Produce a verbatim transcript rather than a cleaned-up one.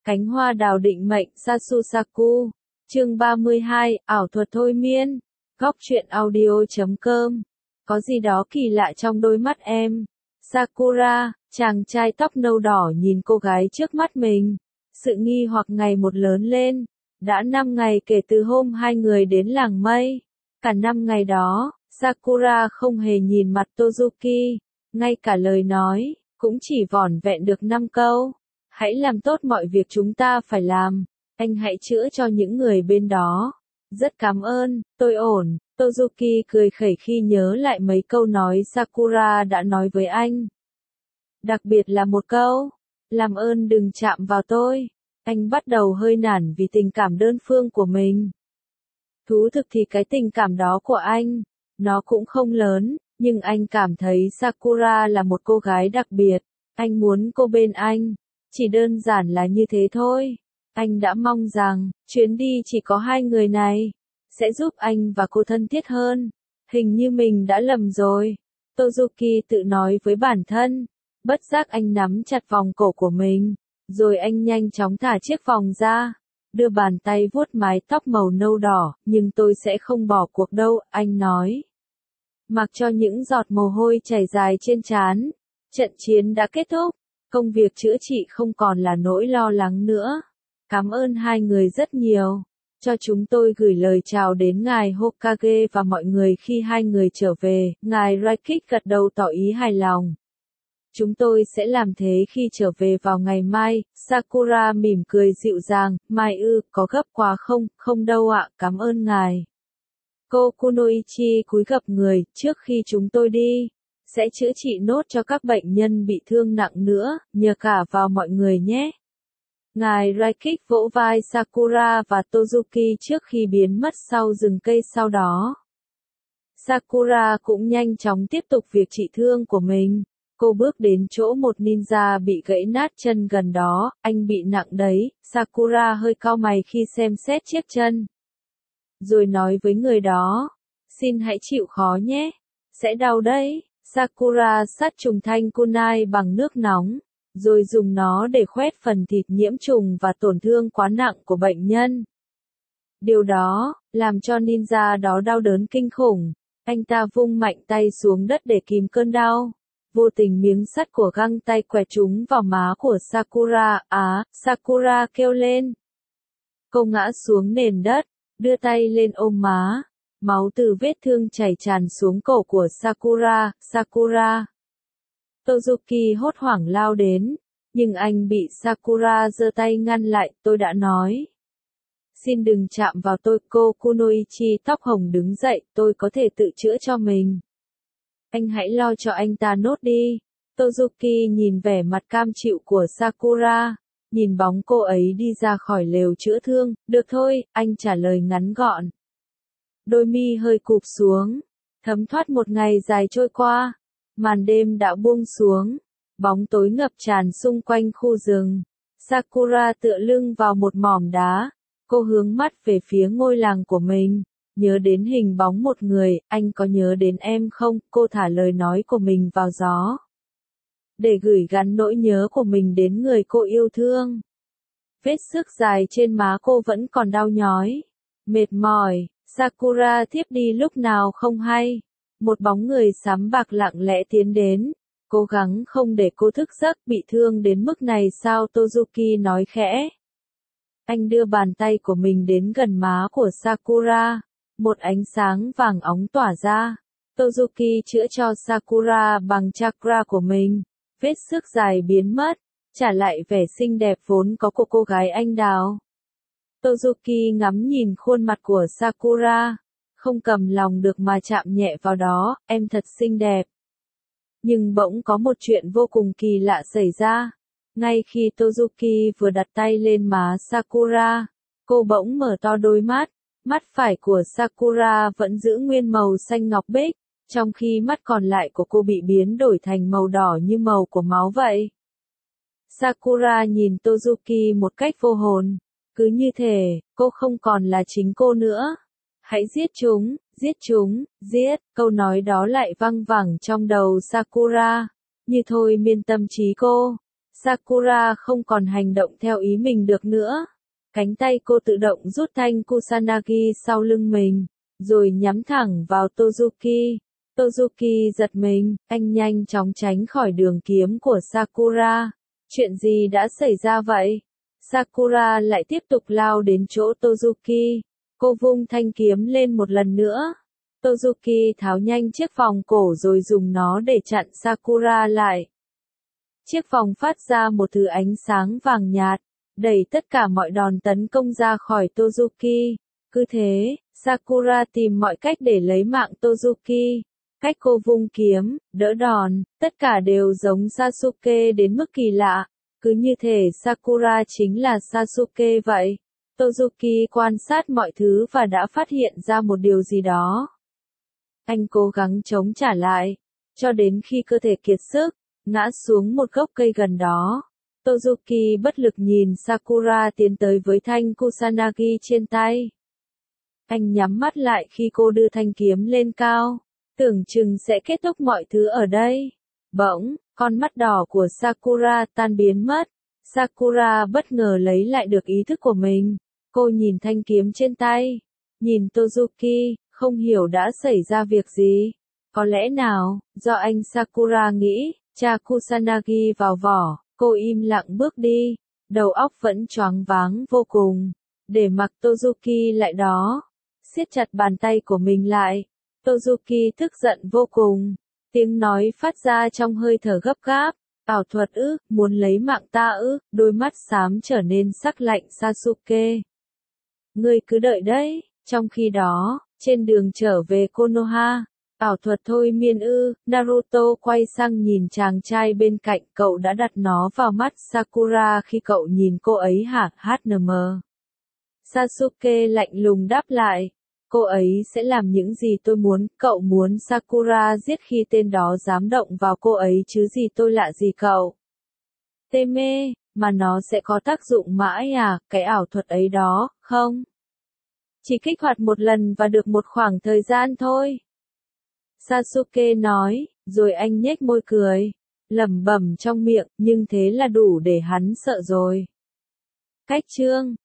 Cánh hoa đào định mệnh Sasusaku. Chương ba mươi hai, ảo thuật thôi miên. Góc truyện audio chấm com. Có gì đó kỳ lạ trong đôi mắt em. Sakura, chàng trai tóc nâu đỏ nhìn cô gái trước mắt mình. Sự nghi hoặc ngày một lớn lên. Đã năm ngày kể từ hôm hai người đến làng mây. Cả năm ngày đó, Sakura không hề nhìn mặt Tozuki. Ngay cả lời nói, cũng chỉ vỏn vẹn được năm câu. Hãy làm tốt mọi việc chúng ta phải làm. Anh hãy chữa cho những người bên đó. Rất cảm ơn, tôi ổn. Tozuki cười khẩy khi nhớ lại mấy câu nói Sakura đã nói với anh. Đặc biệt là một câu, làm ơn đừng chạm vào tôi. Anh bắt đầu hơi nản vì tình cảm đơn phương của mình. Thú thực thì cái tình cảm đó của anh, nó cũng không lớn, nhưng anh cảm thấy Sakura là một cô gái đặc biệt. Anh muốn cô bên anh. Chỉ đơn giản là như thế thôi. Anh đã mong rằng, chuyến đi chỉ có hai người này, sẽ giúp anh và cô thân thiết hơn. Hình như mình đã lầm rồi. Tozuki tự nói với bản thân. Bất giác anh nắm chặt vòng cổ của mình. Rồi anh nhanh chóng thả chiếc vòng ra. Đưa bàn tay vuốt mái tóc màu nâu đỏ. Nhưng tôi sẽ không bỏ cuộc đâu, anh nói. Mặc cho những giọt mồ hôi chảy dài trên trán. Trận chiến đã kết thúc. Công việc chữa trị không còn là nỗi lo lắng nữa. Cảm ơn hai người rất nhiều. Cho chúng tôi gửi lời chào đến ngài Hokage và mọi người khi hai người trở về. Ngài Raikik gật đầu tỏ ý hài lòng. Chúng tôi sẽ làm thế khi trở về vào ngày mai. Sakura mỉm cười dịu dàng. Mai ư, có gấp quá không? Không đâu ạ, cảm ơn ngài. Cô Kunoichi cúi gập người, trước khi chúng tôi đi. Sẽ chữa trị nốt cho các bệnh nhân bị thương nặng nữa, nhờ cả vào mọi người nhé. Ngài Raikik vỗ vai Sakura và Tozuki trước khi biến mất sau rừng cây sau đó. Sakura cũng nhanh chóng tiếp tục việc trị thương của mình. Cô bước đến chỗ một ninja bị gãy nát chân gần đó, anh bị nặng đấy. Sakura hơi cau mày khi xem xét chiếc chân. Rồi nói với người đó, xin hãy chịu khó nhé, sẽ đau đấy. Sakura sát trùng thanh kunai bằng nước nóng, rồi dùng nó để khoét phần thịt nhiễm trùng và tổn thương quá nặng của bệnh nhân. Điều đó, làm cho ninja đó đau đớn kinh khủng. Anh ta vung mạnh tay xuống đất để kìm cơn đau. Vô tình miếng sắt của găng tay quẹt trúng vào má của Sakura. Á, Sakura kêu lên. Cô ngã xuống nền đất, đưa tay lên ôm má. Máu từ vết thương chảy tràn xuống cổ của Sakura. Sakura. Tozuki hốt hoảng lao đến, nhưng anh bị Sakura giơ tay ngăn lại. Tôi đã nói. Xin đừng chạm vào tôi. Cô Kunoichi tóc hồng đứng dậy. Tôi có thể tự chữa cho mình. Anh hãy lo cho anh ta nốt đi. Tozuki nhìn vẻ mặt cam chịu của Sakura. Nhìn bóng cô ấy đi ra khỏi lều chữa thương. Được thôi, anh trả lời ngắn gọn. Đôi mi hơi cụp xuống. Thấm thoát một ngày dài trôi qua. Màn đêm đã buông xuống. Bóng tối ngập tràn xung quanh khu rừng. Sakura tựa lưng vào một mỏm đá. Cô hướng mắt về phía ngôi làng của mình. Nhớ đến hình bóng một người, anh có nhớ đến em không? Cô thả lời nói của mình vào gió. Để gửi gắn nỗi nhớ của mình đến người cô yêu thương. Vết xước dài trên má cô vẫn còn đau nhói. Mệt mỏi, Sakura thiếp đi lúc nào không hay. Một bóng người xám bạc lặng lẽ tiến đến. Cố gắng không để cô thức giấc. Bị thương đến mức này sao? Tozuki nói khẽ. Anh đưa bàn tay của mình đến gần má của Sakura. Một ánh sáng vàng óng tỏa ra. Tozuki chữa cho Sakura bằng chakra của mình. Vết xước dài biến mất. Trả lại vẻ xinh đẹp vốn có của cô gái anh đào. Tozuki ngắm nhìn khuôn mặt của Sakura. Không cầm lòng được mà chạm nhẹ vào đó. Em thật xinh đẹp. Nhưng bỗng có một chuyện vô cùng kỳ lạ xảy ra. Ngay khi Tozuki vừa đặt tay lên má Sakura, cô bỗng mở to đôi mắt. Mắt phải của Sakura vẫn giữ nguyên màu xanh ngọc bích, trong khi mắt còn lại của cô bị biến đổi thành màu đỏ như màu của máu vậy. Sakura nhìn Tozuki một cách vô hồn. Cứ như thể, cô không còn là chính cô nữa. Hãy giết chúng, giết chúng, giết. Câu nói đó lại văng vẳng trong đầu Sakura. Như thôi miên tâm trí cô. Sakura không còn hành động theo ý mình được nữa. Cánh tay cô tự động rút thanh Kusanagi sau lưng mình, rồi nhắm thẳng vào Tozuki. Tozuki giật mình, anh nhanh chóng tránh khỏi đường kiếm của Sakura. Chuyện gì đã xảy ra vậy? Sakura lại tiếp tục lao đến chỗ Tozuki. Cô vung thanh kiếm lên một lần nữa. Tozuki tháo nhanh chiếc vòng cổ rồi dùng nó để chặn Sakura lại. Chiếc vòng phát ra một thứ ánh sáng vàng nhạt, đẩy tất cả mọi đòn tấn công ra khỏi Tozuki. Cứ thế, Sakura tìm mọi cách để lấy mạng Tozuki. Cách cô vung kiếm, đỡ đòn, tất cả đều giống Sasuke đến mức kỳ lạ. Cứ như thể Sakura chính là Sasuke vậy. Tozuki quan sát mọi thứ và đã phát hiện ra một điều gì đó. Anh cố gắng chống trả lại, cho đến khi cơ thể kiệt sức, ngã xuống một gốc cây gần đó. Tozuki bất lực nhìn Sakura tiến tới với thanh Kusanagi trên tay. Anh nhắm mắt lại khi cô đưa thanh kiếm lên cao, tưởng chừng sẽ kết thúc mọi thứ ở đây. Bỗng, con mắt đỏ của Sakura tan biến mất. Sakura bất ngờ lấy lại được ý thức của mình. Cô nhìn thanh kiếm trên tay, nhìn Tozuki, không hiểu đã xảy ra việc gì. Có lẽ nào, do anh Sakura nghĩ, cha Kusanagi vào vỏ, cô im lặng bước đi, đầu óc vẫn choáng váng vô cùng, để mặc Tozuki lại đó, siết chặt bàn tay của mình lại. Tozuki tức giận vô cùng, tiếng nói phát ra trong hơi thở gấp gáp. Ảo thuật ư, muốn lấy mạng ta ư, đôi mắt xám trở nên sắc lạnh. Sasuke, ngươi cứ đợi đấy. Trong khi đó, trên đường trở về Konoha, ảo thuật thôi miên ư, Naruto quay sang nhìn chàng trai bên cạnh, cậu đã đặt nó vào mắt Sakura khi cậu nhìn cô ấy hả, hát en em. Sasuke lạnh lùng đáp lại, cô ấy sẽ làm những gì tôi muốn, cậu muốn Sakura giết khi tên đó dám động vào cô ấy chứ gì tôi lạ gì cậu. Tê mê, mà nó sẽ có tác dụng mãi à, cái ảo thuật ấy đó, không? Chỉ kích hoạt một lần và được một khoảng thời gian thôi. Sasuke nói, rồi anh nhếch môi cười, lẩm bẩm trong miệng, nhưng thế là đủ để hắn sợ rồi. Cách chương